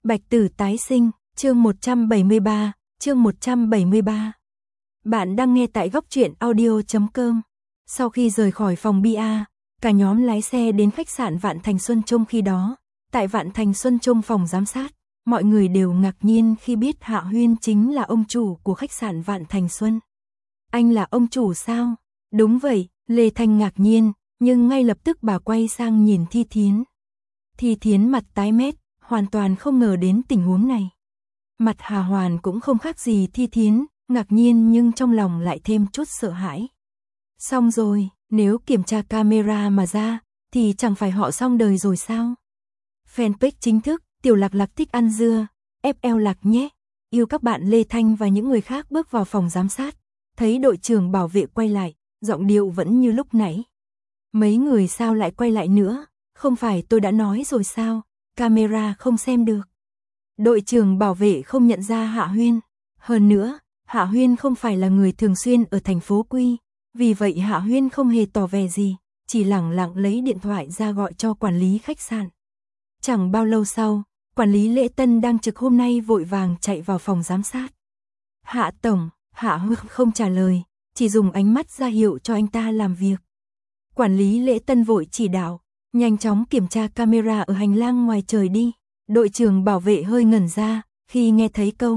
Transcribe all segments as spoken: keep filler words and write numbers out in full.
Bạch Tử tái sinh, chương một trăm bảy mươi ba, chương một trăm bảy mươi ba. Bạn đang nghe tại góc truyện audio chấm com. Sau khi rời khỏi phòng bia, cả nhóm lái xe đến khách sạn Vạn Thành Xuân Trung. Khi đó, tại Vạn Thành Xuân Trung phòng giám sát, mọi người đều ngạc nhiên khi biết Hạ Huyên chính là ông chủ của khách sạn Vạn Thành Xuân. Anh là ông chủ sao? Đúng vậy, Lê Thanh ngạc nhiên, nhưng ngay lập tức bà quay sang nhìn Thi Thiến. Thi Thiến mặt tái mét, hoàn toàn không ngờ đến tình huống này. Mặt Hà Hoàn cũng không khác gì Thi Thiến, ngạc nhiên nhưng trong lòng lại thêm chút sợ hãi. Xong rồi, nếu kiểm tra camera mà ra, thì chẳng phải họ xong đời rồi sao? Fanpage chính thức, Tiểu Lạc Lạc thích ăn dưa, ép lờ Lạc nhé. Yêu các bạn. Lê Thanh và những người khác bước vào phòng giám sát, thấy đội trưởng bảo vệ quay lại, giọng điệu vẫn như lúc nãy. Mấy người sao lại quay lại nữa? Không phải tôi đã nói rồi sao? Camera không xem được. Đội trưởng bảo vệ không nhận ra Hạ Huyên. Hơn nữa, Hạ Huyên không phải là người thường xuyên ở thành phố Quy. Vì vậy Hạ Huyên không hề tỏ vẻ gì, chỉ lẳng lặng lấy điện thoại ra gọi cho quản lý khách sạn. Chẳng bao lâu sau, quản lý Lễ Tân đang trực hôm nay vội vàng chạy vào phòng giám sát. Hạ Tổng, Hạ Huyên không trả lời, chỉ dùng ánh mắt ra hiệu cho anh ta làm việc. Quản lý Lễ Tân vội chỉ đạo, nhanh chóng kiểm tra camera ở hành lang ngoài trời đi. Đội trưởng bảo vệ hơi ngẩn ra khi nghe thấy câu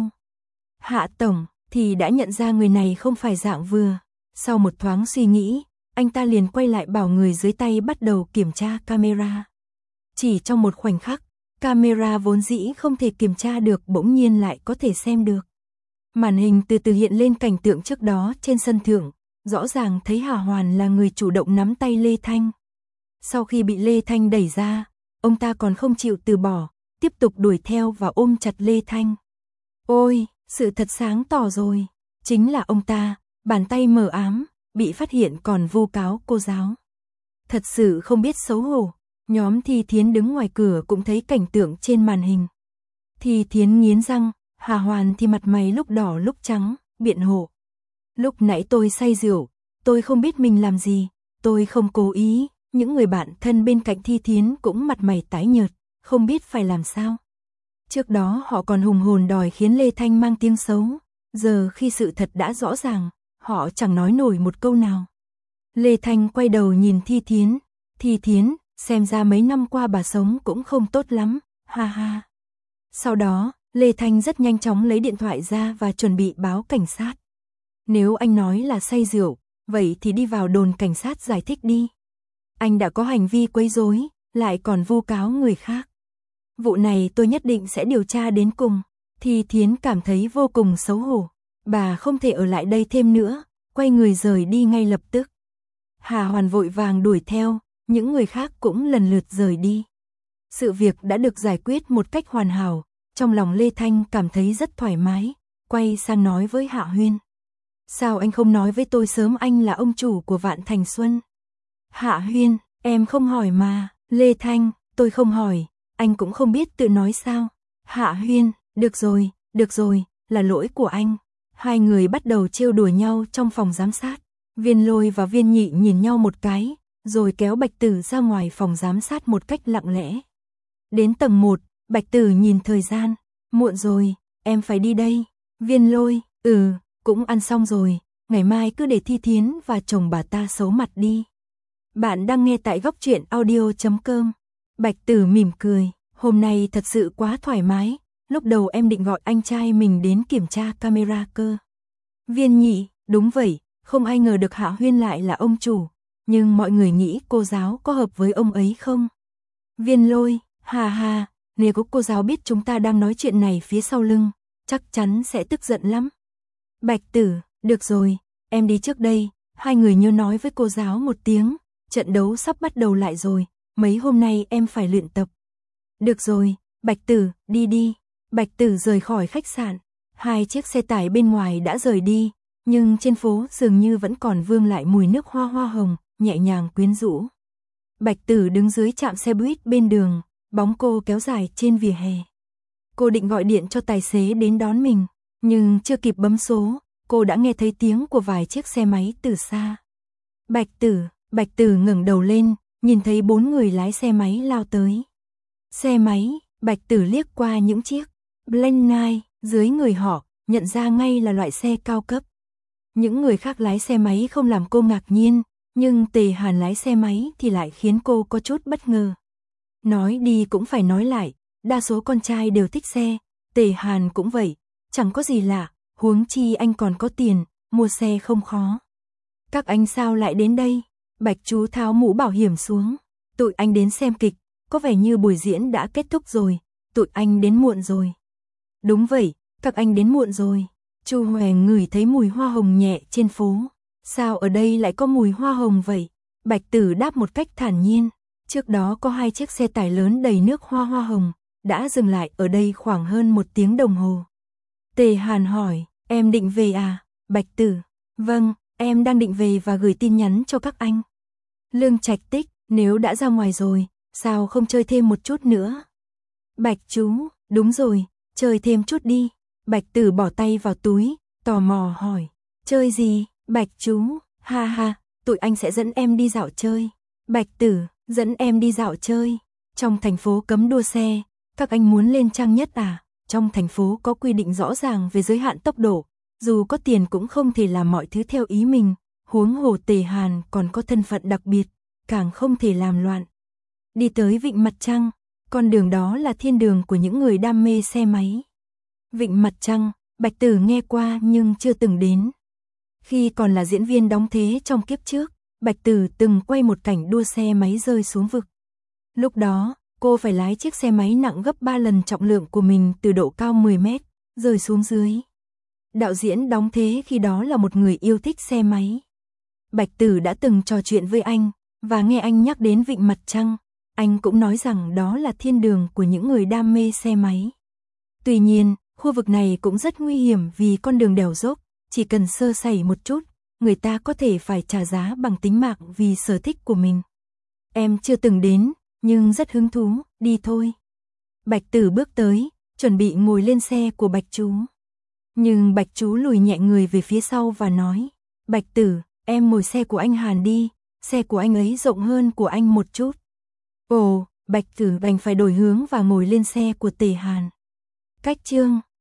Hạ Tổng thì đã nhận ra người này không phải dạng vừa. Sau một thoáng suy nghĩ, anh ta liền quay lại bảo người dưới tay bắt đầu kiểm tra camera. Chỉ trong một khoảnh khắc, camera vốn dĩ không thể kiểm tra được bỗng nhiên lại có thể xem được. Màn hình từ từ hiện lên cảnh tượng trước đó trên sân thượng, rõ ràng thấy Hà Hoàn là người chủ động nắm tay Lê Thanh. Sau khi bị Lê Thanh đẩy ra, ông ta còn không chịu từ bỏ, tiếp tục đuổi theo và ôm chặt Lê Thanh. Ôi, sự thật sáng tỏ rồi, chính là ông ta, bàn tay mờ ám, bị phát hiện còn vu cáo cô giáo. Thật sự không biết xấu hổ. Nhóm Thi Thiến đứng ngoài cửa cũng thấy cảnh tượng trên màn hình. Thi Thiến nghiến răng, Hà Hoàn thì mặt mày lúc đỏ lúc trắng, biện hộ. Lúc nãy tôi say rượu, tôi không biết mình làm gì, tôi không cố ý. Những người bạn thân bên cạnh Thi Thiến cũng mặt mày tái nhợt, không biết phải làm sao. Trước đó họ còn hùng hồn đòi khiến Lê Thanh mang tiếng xấu, giờ khi sự thật đã rõ ràng, họ chẳng nói nổi một câu nào. Lê Thanh quay đầu nhìn Thi Thiến, Thi Thiến, xem ra mấy năm qua bà sống cũng không tốt lắm, ha ha. Sau đó, Lê Thanh rất nhanh chóng lấy điện thoại ra và chuẩn bị báo cảnh sát. Nếu anh nói là say rượu, vậy thì đi vào đồn cảnh sát giải thích đi. Anh đã có hành vi quấy rối, lại còn vu cáo người khác. Vụ này tôi nhất định sẽ điều tra đến cùng. Thi Thiến cảm thấy vô cùng xấu hổ. Bà không thể ở lại đây thêm nữa, quay người rời đi ngay lập tức. Hà Hoàn vội vàng đuổi theo, những người khác cũng lần lượt rời đi. Sự việc đã được giải quyết một cách hoàn hảo, trong lòng Lê Thanh cảm thấy rất thoải mái, quay sang nói với Hạ Huyên. Sao anh không nói với tôi sớm anh là ông chủ của Vạn Thành Xuân? Hạ Huyên, em không hỏi mà. Lê Thanh, tôi không hỏi, anh cũng không biết tự nói sao. Hạ Huyên, được rồi, được rồi, là lỗi của anh. Hai người bắt đầu trêu đùa nhau trong phòng giám sát. Viên Lôi và Viên Nhị nhìn nhau một cái, rồi kéo Bạch Tử ra ngoài phòng giám sát một cách lặng lẽ. Đến tầng một, Bạch Tử nhìn thời gian. Muộn rồi, em phải đi đây. Viên Lôi, ừ, cũng ăn xong rồi, ngày mai cứ để Thi Thiến và chồng bà ta xấu mặt đi. Bạn đang nghe tại góc truyện audio chấm com. Bạch Tử mỉm cười, hôm nay thật sự quá thoải mái, lúc đầu em định gọi anh trai mình đến kiểm tra camera cơ. Viên Nhị, đúng vậy, không ai ngờ được Hạ Huyên lại là ông chủ, nhưng mọi người nghĩ cô giáo có hợp với ông ấy không? Viên Lôi, hà hà, nếu có cô giáo biết chúng ta đang nói chuyện này phía sau lưng, chắc chắn sẽ tức giận lắm. Bạch Tử, được rồi, em đi trước đây, hai người nhớ nói với cô giáo một tiếng. Trận đấu sắp bắt đầu lại rồi, mấy hôm nay em phải luyện tập. Được rồi, Bạch Tử, đi đi. Bạch Tử rời khỏi khách sạn, hai chiếc xe tải bên ngoài đã rời đi, nhưng trên phố dường như vẫn còn vương lại mùi nước hoa hoa hồng, nhẹ nhàng quyến rũ. Bạch Tử đứng dưới trạm xe buýt bên đường, bóng cô kéo dài trên vỉa hè. Cô định gọi điện cho tài xế đến đón mình, nhưng chưa kịp bấm số, cô đã nghe thấy tiếng của vài chiếc xe máy từ xa. Bạch Tử, Bạch Tử ngẩng đầu lên, nhìn thấy bốn người lái xe máy lao tới. Xe máy, Bạch Tử liếc qua những chiếc Blank Knight dưới người họ, nhận ra ngay là loại xe cao cấp. Những người khác lái xe máy không làm cô ngạc nhiên, nhưng Tề Hàn lái xe máy thì lại khiến cô có chút bất ngờ. Nói đi cũng phải nói lại, đa số con trai đều thích xe, Tề Hàn cũng vậy, chẳng có gì lạ, huống chi anh còn có tiền, mua xe không khó. Các anh sao lại đến đây? Bạch Chú tháo mũ bảo hiểm xuống. Tụi anh đến xem kịch, có vẻ như buổi diễn đã kết thúc rồi, tụi anh đến muộn rồi. Đúng vậy, các anh đến muộn rồi. Chu Hoè ngửi thấy mùi hoa hồng nhẹ trên phố. Sao ở đây lại có mùi hoa hồng vậy? Bạch Tử đáp một cách thản nhiên. Trước đó có hai chiếc xe tải lớn đầy nước hoa hoa hồng, đã dừng lại ở đây khoảng hơn một tiếng đồng hồ. Tề Hàn hỏi, em định về à? Bạch Tử, vâng, em đang định về và gửi tin nhắn cho các anh. Lương Trạch Tích, nếu đã ra ngoài rồi, sao không chơi thêm một chút nữa? Bạch Chú, đúng rồi, chơi thêm chút đi. Bạch Tử bỏ tay vào túi, tò mò hỏi, chơi gì? Bạch Chú, ha ha, tụi anh sẽ dẫn em đi dạo chơi. Bạch Tử, dẫn em đi dạo chơi. Trong thành phố cấm đua xe, các anh muốn lên trang nhất à? Trong thành phố có quy định rõ ràng về giới hạn tốc độ, dù có tiền cũng không thể làm mọi thứ theo ý mình, huống hồ Tề Hàn còn có thân phận đặc biệt, càng không thể làm loạn. Đi tới Vịnh Mặt Trăng, con đường đó là thiên đường của những người đam mê xe máy. Vịnh Mặt Trăng, Bạch Tử nghe qua nhưng chưa từng đến. Khi còn là diễn viên đóng thế trong kiếp trước, Bạch Tử từng quay một cảnh đua xe máy rơi xuống vực. Lúc đó, cô phải lái chiếc xe máy nặng gấp ba lần trọng lượng của mình từ độ cao mười mét, rơi xuống dưới. Đạo diễn đóng thế khi đó là một người yêu thích xe máy. Bạch Tử đã từng trò chuyện với anh, và nghe anh nhắc đến Vịnh Mặt Trăng, anh cũng nói rằng đó là thiên đường của những người đam mê xe máy. Tuy nhiên, khu vực này cũng rất nguy hiểm vì con đường đèo dốc, chỉ cần sơ sẩy một chút, người ta có thể phải trả giá bằng tính mạng vì sở thích của mình. Em chưa từng đến, nhưng rất hứng thú, đi thôi. Bạch Tử bước tới, chuẩn bị ngồi lên xe của Bạch Chú. Nhưng Bạch Chú lùi nhẹ người về phía sau và nói, Bạch Tử, em ngồi xe của anh Hàn đi, xe của anh ấy rộng hơn của anh một chút. Ồ, Bạch Tử đành phải đổi hướng và ngồi lên xe của Tề Hàn. Cách chương